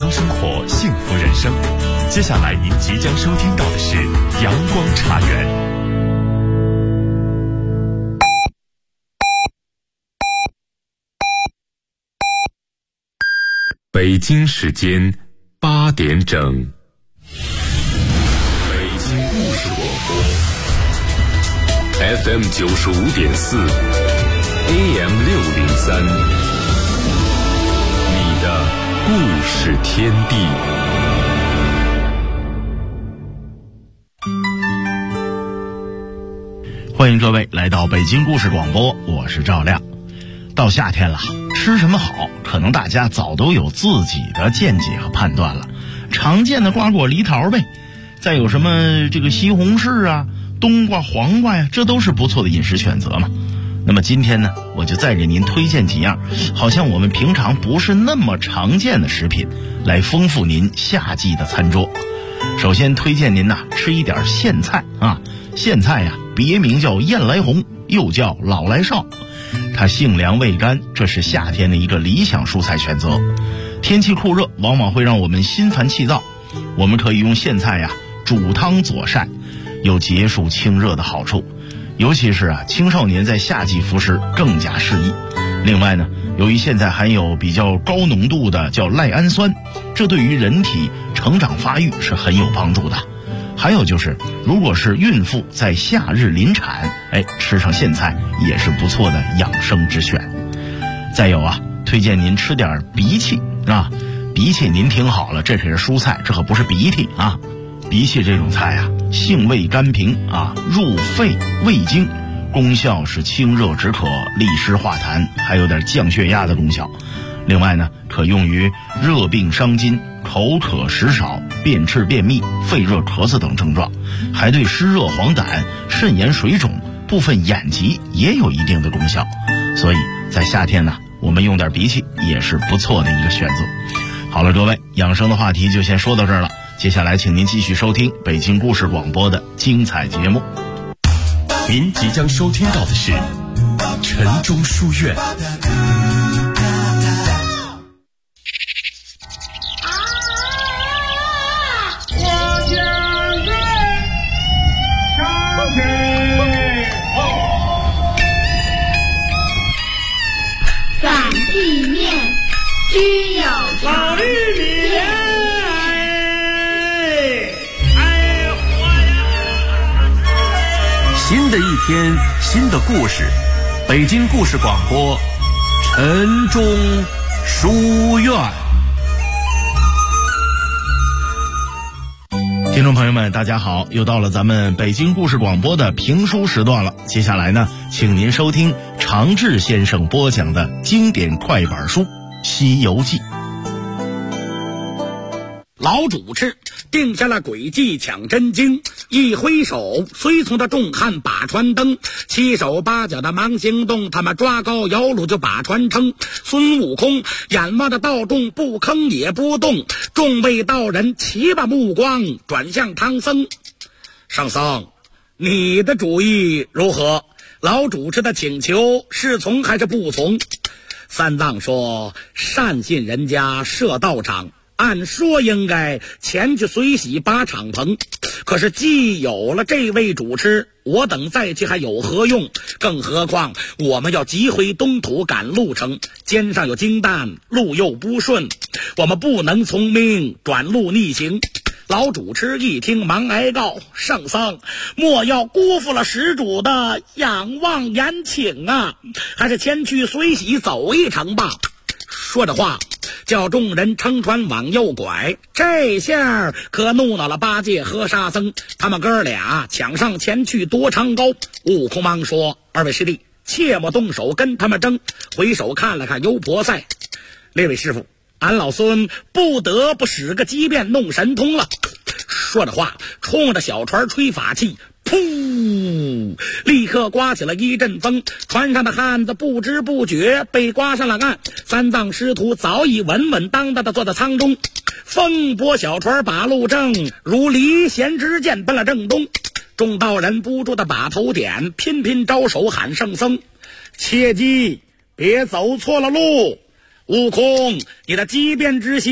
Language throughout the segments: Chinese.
康生活，幸福人生。接下来您即将收听到的是阳光茶园。北京时间8点整，北京故事广播 FM 95.4 AM 603，你的故事天地。 欢迎各位来到北京故事广播，我是赵亮。到夏天了，吃什么好，可能大家早都有自己的见解和判断了。常见的瓜果梨桃呗，再有什么这个西红柿啊、冬瓜、黄瓜呀，这都是不错的饮食选择嘛。那么今天呢，我就再给您推荐几样好像我们平常不是那么常见的食品，来丰富您夏季的餐桌。首先推荐您吃一点苋菜啊。苋菜呀，别名叫燕来红，又叫老来少，它性凉味甘，这是夏天的一个理想蔬菜选择。天气酷热往往会让我们心烦气躁，我们可以用苋菜呀煮汤佐膳，有解暑清热的好处，尤其是青少年在夏季服食更加适宜。另外呢，由于苋菜含有比较高浓度的叫赖氨酸，这对于人体成长发育是很有帮助的。还有就是，如果是孕妇在夏日临产，吃上苋菜也是不错的养生之选。再有推荐您吃点荸荠啊，荸荠您听好了，这可是蔬菜，这可不是鼻涕啊。荸荠这种菜性味甘平入肺胃经，功效是清热止渴、利湿化痰，还有点降血压的功效。另外呢，可用于热病伤津、口渴食少、便赤便秘、肺热咳嗽等症状，还对湿热黄疸、肾炎水肿、部分眼疾也有一定的功效。所以在夏天呢，我们用点荸荠也是不错的一个选择。好了，各位，养生的话题就先说到这儿了，接下来请您继续收听北京故事广播的精彩节目。 您即将收听到的是晨钟书院。 居有常绿林， 新的一天，新的故事，北京故事广播，晨钟书院。 听众朋友们，大家好，又到了咱们北京故事广播的评书时段了。接下来呢，请您收听常志先生播讲的经典快板书《西游记》。 老主持定下了诡计抢真经，一挥手，随从的众汉把船登，七手八脚的忙行动，他们抓高摇橹就把船撑。孙悟空眼望着道众，不吭也不动，众位道人齐把目光转向唐僧。上僧，你的主意如何？老主持的请求是从还是不从？三藏说，善信人家设道场，按说应该前去随喜拔敞篷，可是既有了这位主持，我等再去还有何用？更何况我们要急回东土赶路程，肩上有金担，路又不顺，我们不能从命转路逆行。老主持一听忙哀告，圣僧莫要辜负了施主的仰望言请还是前去随喜走一程吧。说着话，叫众人撑船往右拐，这下可怒恼了八戒和沙僧，他们哥俩抢上前去夺长篙。悟空忙说，二位师弟切莫动手跟他们争。回手看了看油婆赛，列位师傅，俺老孙不得不使个机变弄神通了。说着话，冲着小船吹法器，噗！立刻刮起了一阵风，船上的汉子不知不觉被刮上了岸。三藏师徒早已稳稳当当的坐在舱中，风拨小船把路正，如离弦之箭奔了正东。众道人不住的把头点，频频招手喊圣僧，切记别走错了路。悟空，你的机变之心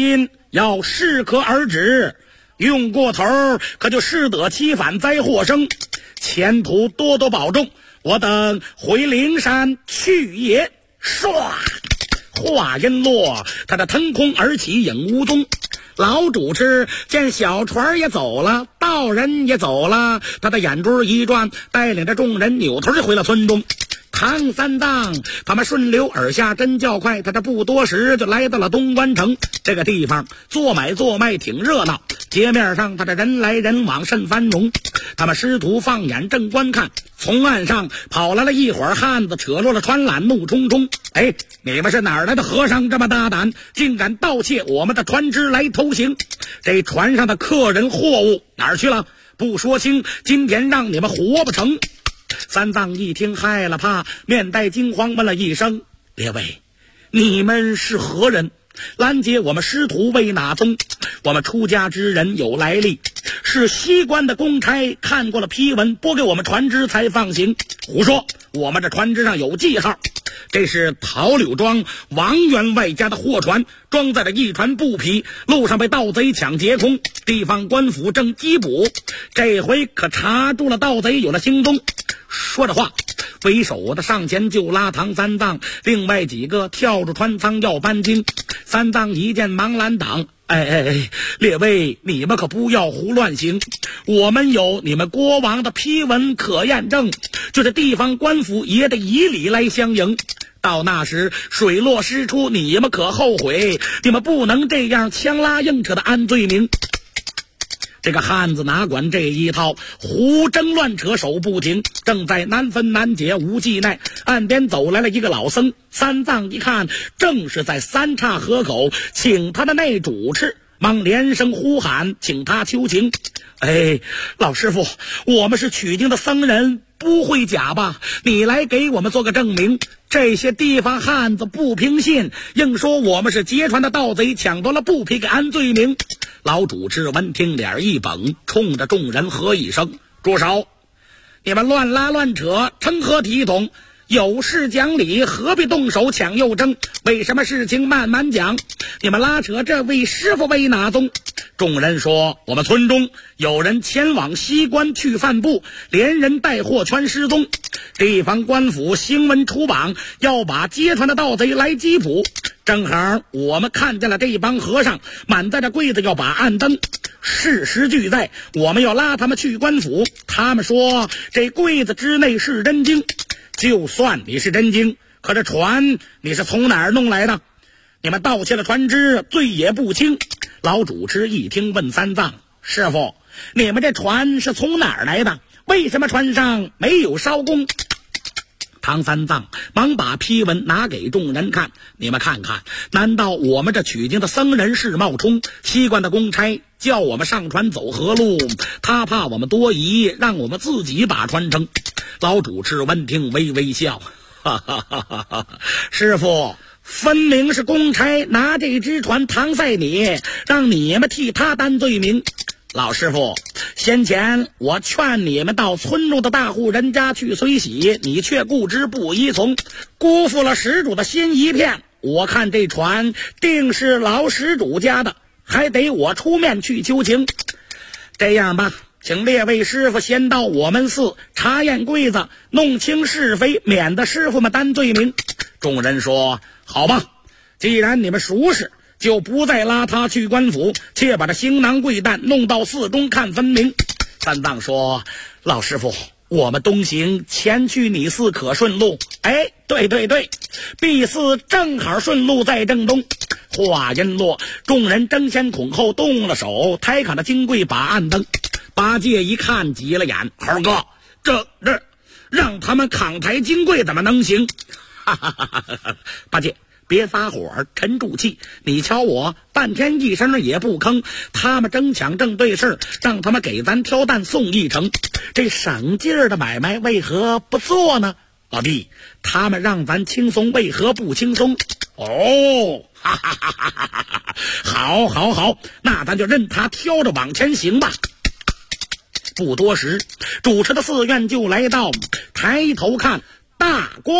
要适可而止，用过头可就适得其反，灾祸生。前途多多保重，我等回灵山去也。唰，话音落，他的腾空而起，影无踪。老主持见小船也走了，道人也走了，他的眼珠一转，带领着众人扭头就回了村中。唐三藏他们顺流而下，真叫快，他这不多时就来到了东关城。这个地方做买做卖挺热闹，街面上他这人来人往甚繁荣。他们师徒放眼正观看，从岸上跑来了一伙汉子，扯落了船缆，怒冲冲。哎，你们是哪儿来的和尚，这么大胆，竟敢盗窃我们的船只来偷行？这船上的客人货物哪儿去了？不说清，今天让你们活不成。三藏一听害了怕，面带惊慌问了一声：列位，你们是何人？拦截我们师徒为哪宗？我们出家之人有来历，是西关的公差看过了批文，拨给我们船只才放行。胡说，我们这船只上有记号，这是桃柳庄王员外家的货船，装载了一船布匹，路上被盗贼抢劫空，地方官府正缉捕，这回可查住了盗贼，有了行踪。说着话，为首的上前就拉唐三藏，另外几个跳住船舱要搬经。三藏一见忙拦挡：列位，你们可不要胡乱行，我们有你们国王的批文可验证，就是地方官府也得以礼来相迎。到那时水落石出，你们可后悔，你们不能这样枪拉硬扯的安罪名。这个汉子哪管这一套，胡争乱扯手不停，正在难分难解无计奈。岸边走来了一个老僧，三藏一看，正是在三岔河口请他的那主持，忙连声呼喊，请他求情。老师傅，我们是取经的僧人，不会假吧？你来给我们做个证明。这些地方汉子不凭信，硬说我们是劫船的盗贼，抢夺了布匹给安罪名。老主持闻听脸一绷，冲着众人喝一声：住手！你们乱拉乱扯，成何体统？有事讲理，何必动手抢又争？为什么事情慢慢讲？你们拉扯这位师傅为哪宗？众人说：我们村中有人前往西关去贩布，连人带货全失踪，地方官府新闻出榜，要把劫船的盗贼来缉捕。正好我们看见了这帮和尚满载着柜子要把案登，事实俱在，我们要拉他们去官府。他们说这柜子之内是真经，就算你是真经，可这船你是从哪儿弄来的？你们盗窃了船只，罪也不轻。老主持一听问三藏：师傅，你们这船是从哪儿来的？为什么船上没有艄公？唐三藏忙把批文拿给众人看，你们看看，难道我们这取经的僧人是冒充？西关的公差叫我们上船走河路，他怕我们多疑，让我们自己把船撑。老主持闻听微微笑，哈哈哈哈哈！师傅，分明是公差拿这只船搪塞你，让你们替他担罪名。老师傅，先前我劝你们到村中的大户人家去随喜，你却固执不依从，辜负了施主的心一片。我看这船定是老施主家的，还得我出面去求情。这样吧，请列位师傅先到我们寺查验柜子，弄清是非，免得师傅们担罪名。众人说：好吧，既然你们熟识，就不再拉他去官府，且把这行囊柜担弄到寺中看分明。三藏说：老师傅，我们东行前去你寺可顺路？对，敝寺正好顺路在正东。话音落，众人争先恐后动了手，抬砍了金柜把案登。八戒一看急了眼：猴哥，这让他们扛抬金柜怎么能行？哈哈哈哈！八戒，别发火，沉住气。你瞧我半天一声也不吭，他们争抢正对事，让他们给咱挑担送一程，这省劲儿的买卖为何不做呢？老弟，他们让咱轻松，为何不轻松？哈哈哈哈哈哈！好，那咱就任他挑着往前行吧。不多时，主持的寺院就来到，抬头看，大光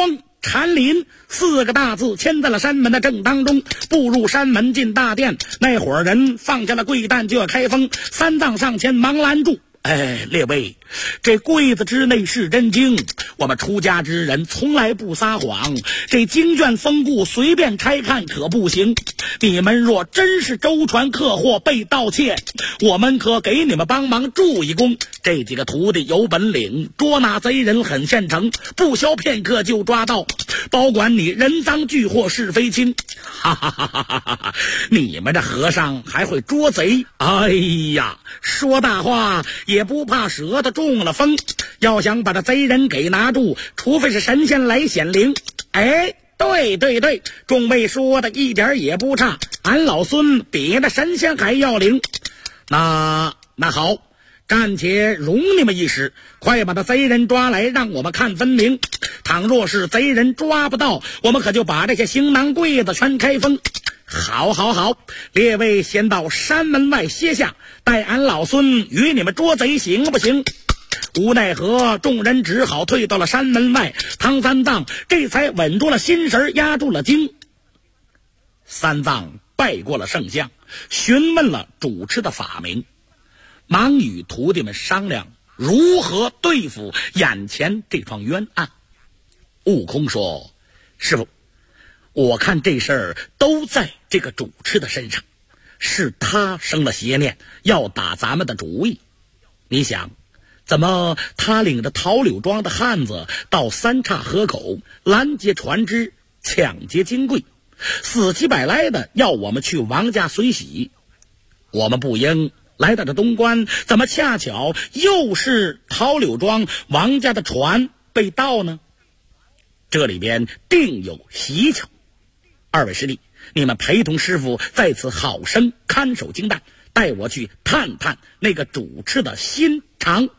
禅林4个大字签在了山门的正当中。步入山门进大殿，那伙人放下了柜担就要开封，三藏上前忙拦住。列位，这柜子之内是真经，我们出家之人从来不撒谎，这经卷封固随便拆看可不行。你们若真是舟船客货被盗窃，我们可给你们帮忙助一功。这几个徒弟有本领，捉拿贼人很现成，不消片刻就抓到，保管你人赃俱获是非轻。哈哈哈哈哈哈！你们这和尚还会捉贼？哎呀，说大话也不怕舌头中了风。要想把这贼人给拿住，除非是神仙来显灵。对，众位说的一点也不差，俺老孙比那神仙还要灵。那好，暂且容你们一时，快把那贼人抓来，让我们看分明。倘若是贼人抓不到，我们可就把这些行囊柜子全开封。好，列位先到山门外歇下，待俺老孙与你们捉贼，行不行？无奈何，众人只好退到了山门外。唐三藏这才稳住了心神，压住了惊。三藏拜过了圣像，询问了主持的法名，忙与徒弟们商量如何对付眼前这桩冤案。悟空说：师傅，我看这事儿都在这个主持的身上，是他生了邪念，要打咱们的主意。你想，怎么他领着桃柳庄的汉子到三岔河口拦截船只，抢劫金柜，死乞白赖的要我们去王家随喜？我们不应来到这东关，怎么恰巧又是桃柳庄王家的船被盗呢？这里边定有蹊跷。二位师弟，你们陪同师傅在此好生看守金蛋，带我去探探那个主持的心肠。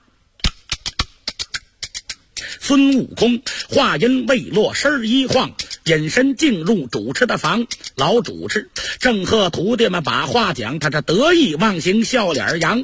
孙悟空话音未落，身一晃，隐身进入主持的房。老主持正和徒弟们把话讲，他这得意忘形，笑脸扬。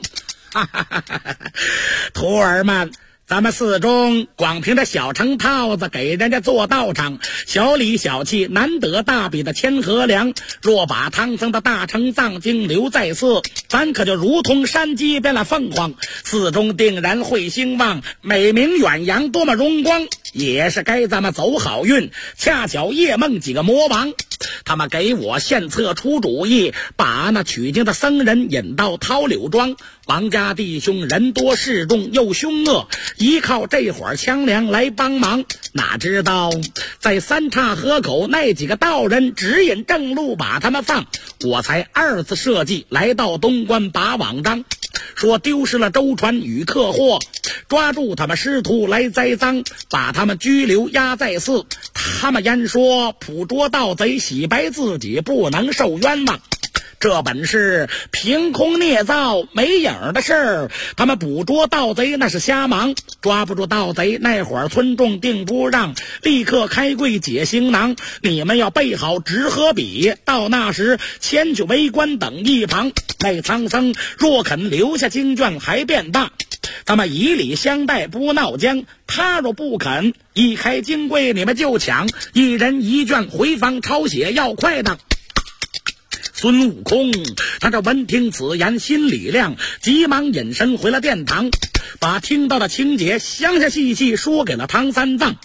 徒儿们，咱们寺中光凭着小成套子给人家做道场，小里小气，难得大比的千和粮。若把唐僧的大乘藏经留在寺，咱可就如同山鸡变了凤凰，寺中定然会兴旺，美名远扬，多么荣光。也是该咱们走好运。恰巧夜梦几个魔王，他们给我献策出主意，把那取经的僧人引到桃柳庄。王家弟兄人多势众又凶恶，依靠这会儿枪梁来帮忙。哪知道在三岔河口那几个道人指引正路，把他们放。我才二次设计来到东关把网章，说丢失了舟船与客货，抓住他们师徒来栽赃，把他们拘留押在寺。他们言说捕捉盗贼，洗白自己，不能受冤枉。这本是凭空捏造没影的事儿，他们捕捉盗贼那是瞎忙，抓不住盗贼，那会儿村众定不让，立刻开柜解行囊。你们要备好纸和笔，到那时前去围观等一旁。那苍僧若肯留下经卷还便罢，咱们以礼相待，不闹僵。他若不肯，一开金柜你们就抢，一人一卷回房抄写，要快当。孙悟空他这闻听此言，心里亮，急忙隐身回了殿堂，把听到的情节详详细细说给了唐三藏。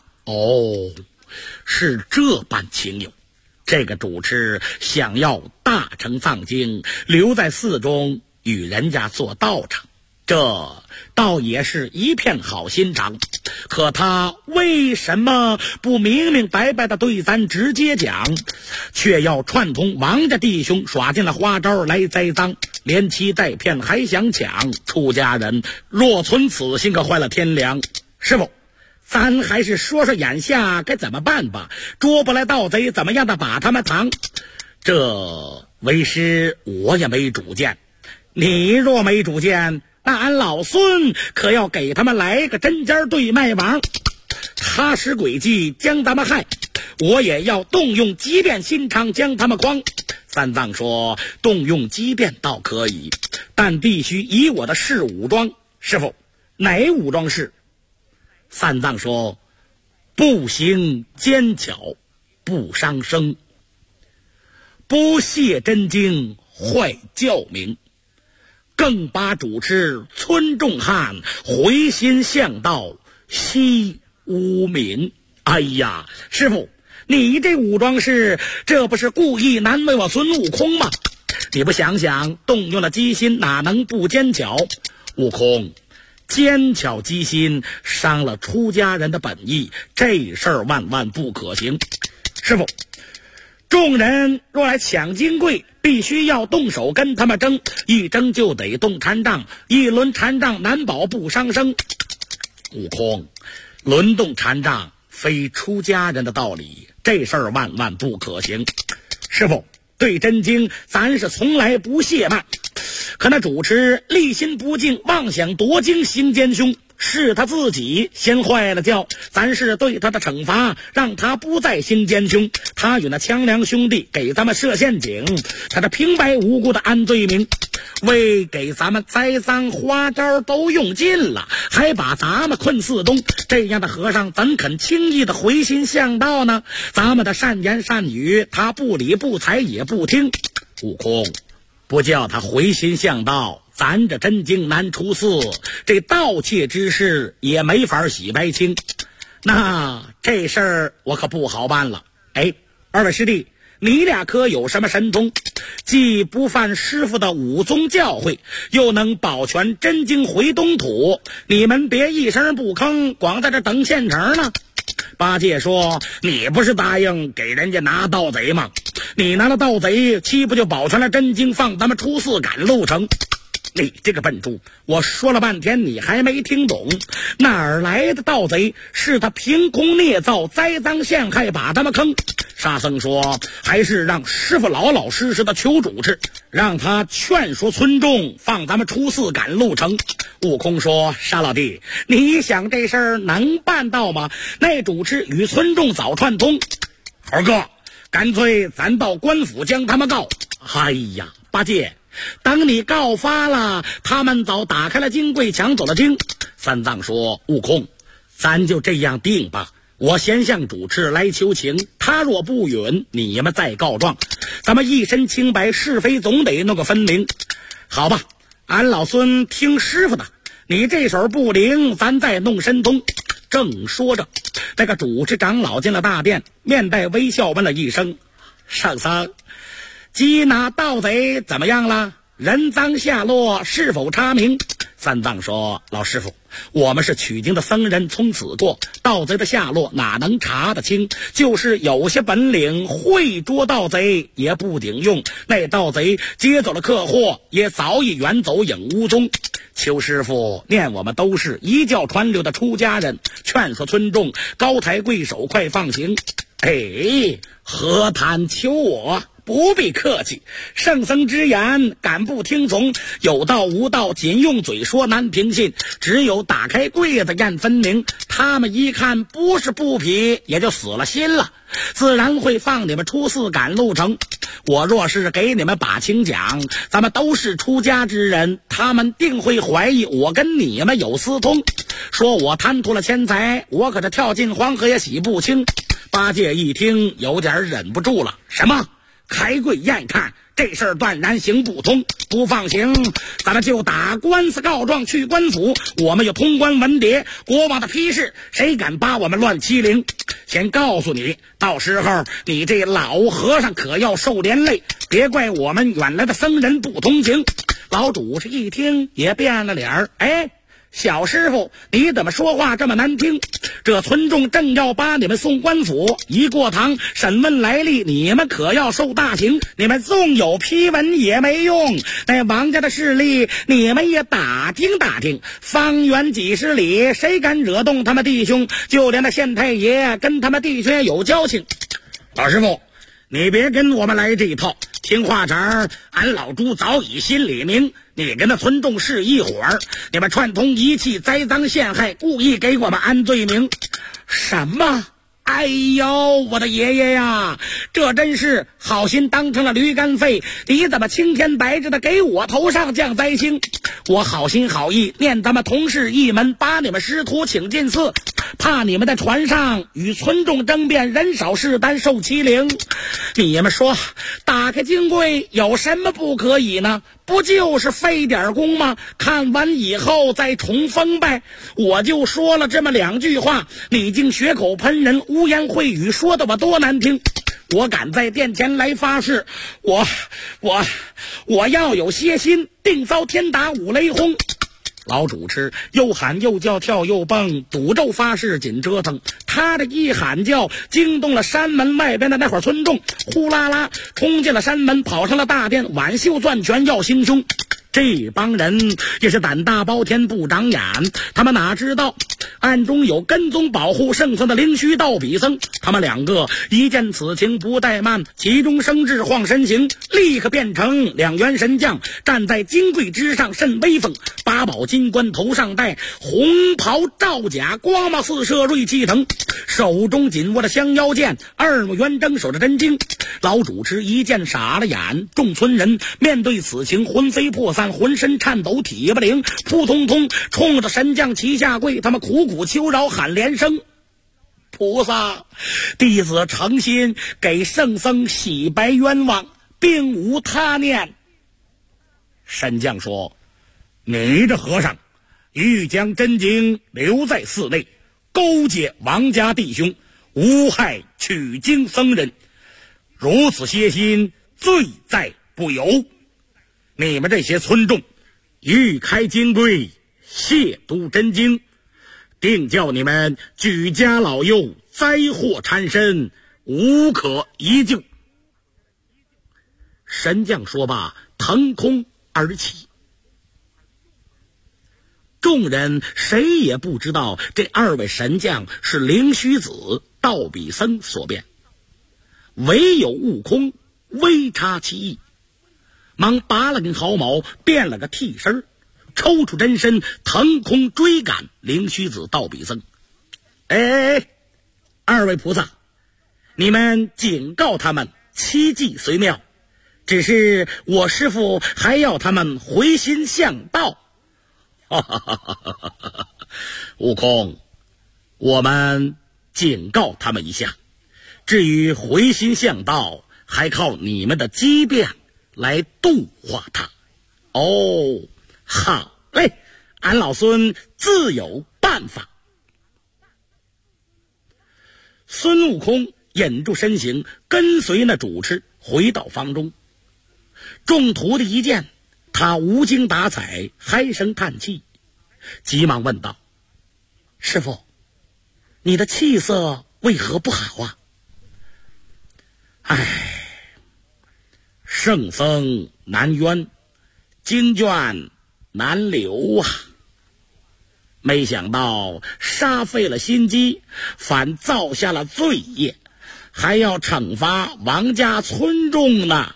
是这般情由。这个主持想要大乘藏经留在寺中与人家做道场，这倒也是一片好心肠。可他为什么不明明白白的对咱直接讲，却要串通王家弟兄耍尽了花招来栽赃，连欺带骗还想抢？出家人若存此心，可坏了天良。师傅，咱还是说说眼下该怎么办吧。捉不来盗贼，怎么样的把他们藏？这为师我也没主见。你若没主见，那俺老孙可要给他们来个针尖对麦网，他使诡计将咱们害，我也要动用机变心肠将他们诓。三藏说，动用机变倒可以，但必须以我的式武装。师傅，哪武装式？三藏说， 不行奸巧，不伤生，不泄真经，坏教名，更把主持村众汉回心向道，惜无名。哎呀，师傅，你这武装士，这不是故意难为我孙悟空吗？你不想想，动用了机心，哪能不奸巧？悟空，奸巧机心伤了出家人的本意，这事儿万万不可行。师傅，众人若来抢金柜，必须要动手跟他们争，一争就得动禅杖，一轮禅杖难保不伤生。悟空，轮动禅杖非出家人的道理，这事儿万万不可行。师傅，对真经咱是从来不懈慢，可那主持立心不敬，妄想夺经行奸凶，是他自己先坏了教，咱是对他的惩罚，让他不再行奸凶。他与那强梁兄弟给咱们设陷阱，他这平白无故的安罪名，为给咱们栽赃花招都用尽了，还把咱们困四东，这样的和尚怎肯轻易的回心向道呢？咱们的善言善语，他不理不睬也不听。悟空，不叫他回心向道，咱这真经难出寺，这盗窃之事也没法洗白清。那这事儿我可不好办了。哎，二位师弟，你俩可有什么神通，既不犯师傅的武宗教诲，又能保全真经回东土？你们别一声不吭，光在这等现成呢。八戒说，你不是答应给人家拿盗贼吗？你拿了盗贼，岂不就保全了真经，放咱们出寺赶路程？你这个笨猪，我说了半天你还没听懂，哪儿来的盗贼？是他凭空捏造，栽赃陷害，把他们坑。沙僧说，还是让师傅老老实实的求主持，让他劝说村众，放咱们出寺赶路程。悟空说，沙老弟，你想这事儿能办到吗？那主持与村众早串通。猴哥，干脆咱到官府将他们告。哎呀，八戒，等你告发了，他们早打开了金柜，抢走了经。三藏说，悟空，咱就这样定吧，我先向主持来求情，他若不允，你们再告状，咱们一身清白，是非总得弄个分明。好吧，俺老孙听师傅的，你这手不灵，咱再弄神通。正说着，这个主持长老进了大殿，面带微笑问了一声，上僧，缉拿盗贼怎么样了？人赃下落是否查明？三藏说，老师傅，我们是取经的僧人，从此过，盗贼的下落哪能查得清？就是有些本领会捉盗贼也不顶用，那盗贼接走了客货，也早已远走影无踪。邱师傅念我们都是一教传流的出家人，劝说村众高抬贵手，快放行。哎，何谈求我，不必客气，圣僧之言敢不听从？有道无道，仅用嘴说难平信，只有打开柜子验分明。他们一看不是布匹，也就死了心了，自然会放你们出寺赶路程。我若是给你们把情讲，咱们都是出家之人，他们定会怀疑我跟你们有私通，说我贪图了钱财，我可是跳进黄河也洗不清。八戒一听有点忍不住了，什么开柜验看，这事儿断然行不通，不放行，咱们就打官司告状去官府，我们有通关文牒，国王的批示，谁敢把我们乱欺凌？先告诉你，到时候你这老和尚可要受连累，别怪我们远来的僧人不同情。老主是一听也变了脸儿，哎，小师傅，你怎么说话这么难听？这村众正要把你们送官府，一过堂审问来历，你们可要受大刑。你们纵有批文也没用，那王家的势力你们也打听打听，方圆几十里谁敢惹动他们弟兄？就连那县太爷跟他们弟兄也有交情。老师傅，你别跟我们来这一套，听话茬儿，俺老猪早已心里明。你跟那村众是一伙儿，你们串通一气，栽赃陷害，故意给我们安罪名。什么？哎呦，我的爷爷呀，这真是好心当成了驴肝肺，你怎么青天白日的给我头上降灾星？我好心好意念咱们同是一门，把你们师徒请进寺， 怕你们在船上与村众争辩，人少势单，受欺凌。你们说打开金柜有什么不可以呢？不就是费点功吗？看完以后再重封呗。我就说了这么2句话，你竟血口喷人，污言秽语，说的我多难听。我敢在殿前来发誓，我要有些心，定遭天打五雷轰。老主持又喊又叫，跳又蹦，赌咒发誓紧折腾。他这一喊叫，惊动了山门外边的那会儿村众，呼啦啦冲进了山门，跑上了大殿，挽袖攥拳要行凶。这帮人也是胆大包天不长眼，他们哪知道暗中有跟踪保护圣僧的灵虚道比僧。他们2个一见此情不怠慢，急中生智晃身形，立刻变成2员神将，站在金柜之上甚威风。八宝金冠头上戴，红袍罩甲光芒四射，锐气腾，手中紧握着香腰剑，2目圆睁守着真经。老主持一见傻了眼，众村人面对此情魂飞魄散，浑身颤抖，体不灵，扑通通冲着神将旗下跪，他们苦苦求饶，喊连声：菩萨，弟子诚心给圣僧洗白冤枉，并无他念。神将说：你这和尚欲将真经留在寺内，勾结王家弟兄，无害取经僧人，如此些心，罪在不由。你们这些村众欲开金柜，亵渎真经，定叫你们举家老幼灾祸缠身，无可一救。神将说罢，腾空而起。众人谁也不知道这2位神将是灵虚子、道比僧所变，唯有悟空微差其意，忙拔了根毫毛，变了个替身，抽出真身，腾空追赶灵虚子、道比僧。2位菩萨，你们警告他们7计虽妙，只是我师父还要他们回心向道。悟空，我们警告他们一下，至于回心向道，还靠你们的机变来度化他。哦，好嘞，俺老孙自有办法。孙悟空引住身形，跟随那主持回到房中。众徒弟一见他无精打采，唉声叹气，急忙问道：师父，你的气色为何不好啊？圣僧难冤，经卷难留啊！没想到煞费了心机，反造下了罪业，还要惩罚王家村众呢。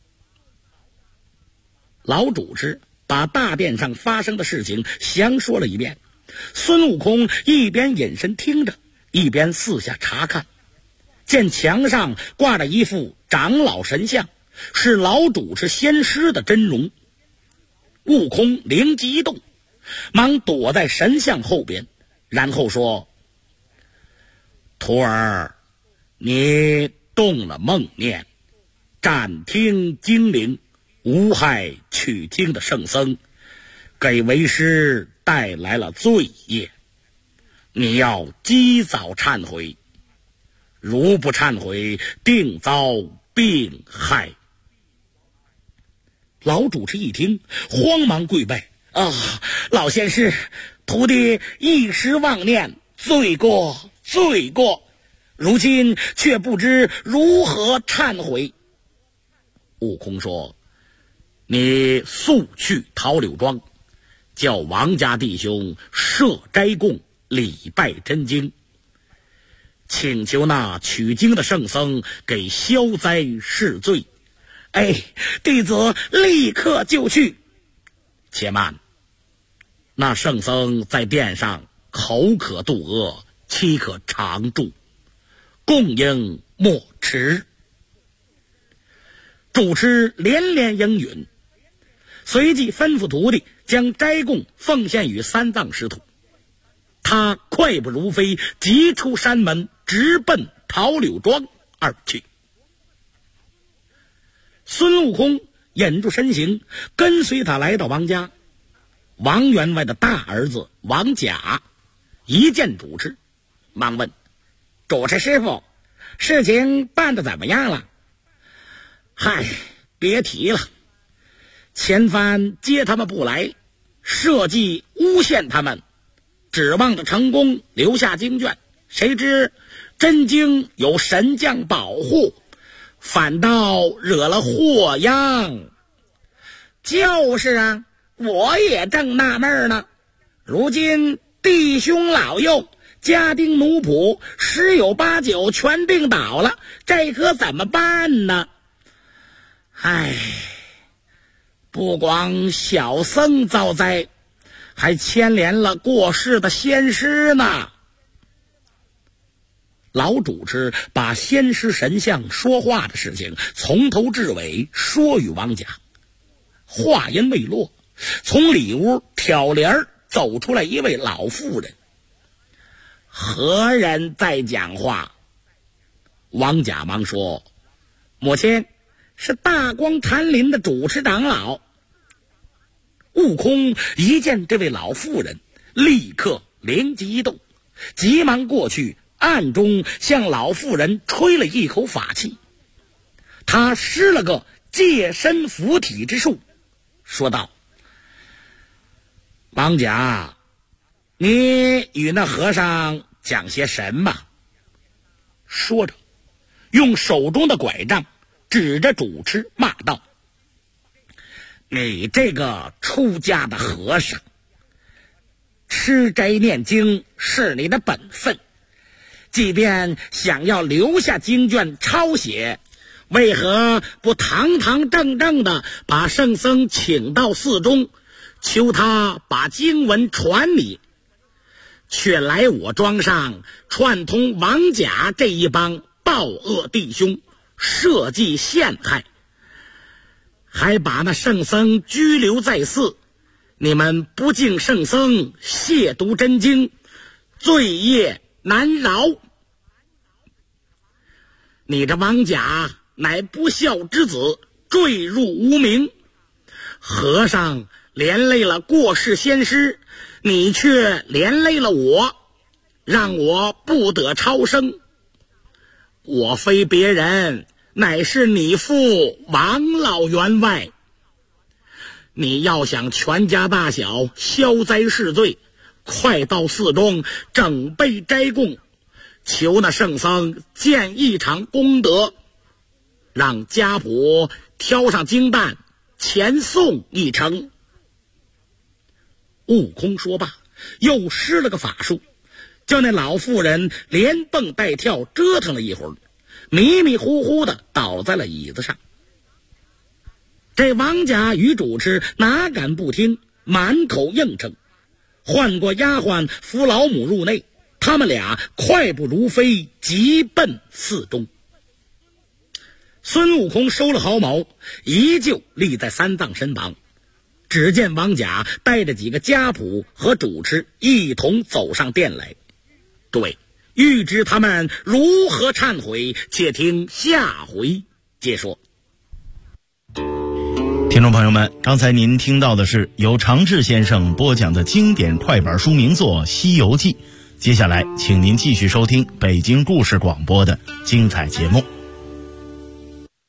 老主持把大殿上发生的事情详说了一遍，孙悟空一边隐身听着，一边四下查看，见墙上挂着一副长老神像，是老主持仙师的真容。悟空灵机一动，忙躲在神像后边，然后说：徒儿，你动了梦念，暂听精灵，无害取经的圣僧，给为师带来了罪业，你要及早忏悔，如不忏悔，定遭病害。老主持一听，慌忙跪拜：老仙师，徒弟一时妄念，罪过罪过，如今却不知如何忏悔。悟空说：你速去桃柳庄，叫王家弟兄设斋供，礼拜真经，请求那取经的圣僧给消灾释罪。弟子立刻就去。且慢，那圣僧在殿上口渴肚饿，岂可常住，供应莫迟。主持连连应允，随即吩咐徒弟将斋供奉献于三藏师徒。他他快步如飞，急出山门，直奔桃柳庄而去。孙悟空忍住身形，跟随他来到王家。王员外的大儿子王甲一见主持，忙问：主持师傅，事情办得怎么样了？嗨，别提了，前番接他们不来，设计诬陷他们，指望着成功留下经卷，谁知真经有神将保护，反倒惹了祸殃。就是啊，我也正纳闷呢。如今弟兄老幼、家丁奴仆十有八九全病倒了，这可怎么办呢？唉，不光小僧遭灾，还牵连了过世的仙师呢。老主持把仙师神像说话的事情从头至尾说与王甲。话音未落，从里屋挑帘走出来一位老妇人。何人在讲话？王甲忙说：母亲，是大光禅林的主持长老。悟空一见这位老妇人，立刻灵机一动，急忙过去，暗中向老妇人吹了一口法气。他施了个借身附体之术，说道：王甲，你与那和尚讲些什么？说着，用手中的拐杖指着主持骂道：你这个出家的和尚，吃斋念经是你的本分，即便想要留下经卷抄写，为何不堂堂正正的把圣僧请到寺中，求他把经文传你，却来我庄上串通王甲这一帮暴恶弟兄，设计陷害，还把那圣僧拘留在寺？你们不敬圣僧，亵渎真经，罪业难饶。你这王甲乃不孝之子，坠入无名，和尚连累了过世仙师，你却连累了我，让我不得超生。我非别人，乃是你父王老员外。你要想全家大小消灾释罪，快到寺中整备斋供，求那圣僧建一场功德，让家仆挑上经担，前送一程。悟空说罢，又施了个法术，叫那老妇人连蹦带跳折腾了一会儿，迷迷糊糊的倒在了椅子上。这王甲与主持哪敢不听，满口应承，唤过丫鬟扶老母入内，他们俩快步如飞，急奔寺中。孙悟空收了毫毛，依旧立在三藏身旁。只见王甲带着几个家仆和主持一同走上殿来。诸位，欲知他们如何忏悔，且听下回接说。 听众朋友们，刚才您听到的是由常志先生播讲的经典快板书名作《西游记》。接下来请您继续收听北京故事广播的精彩节目。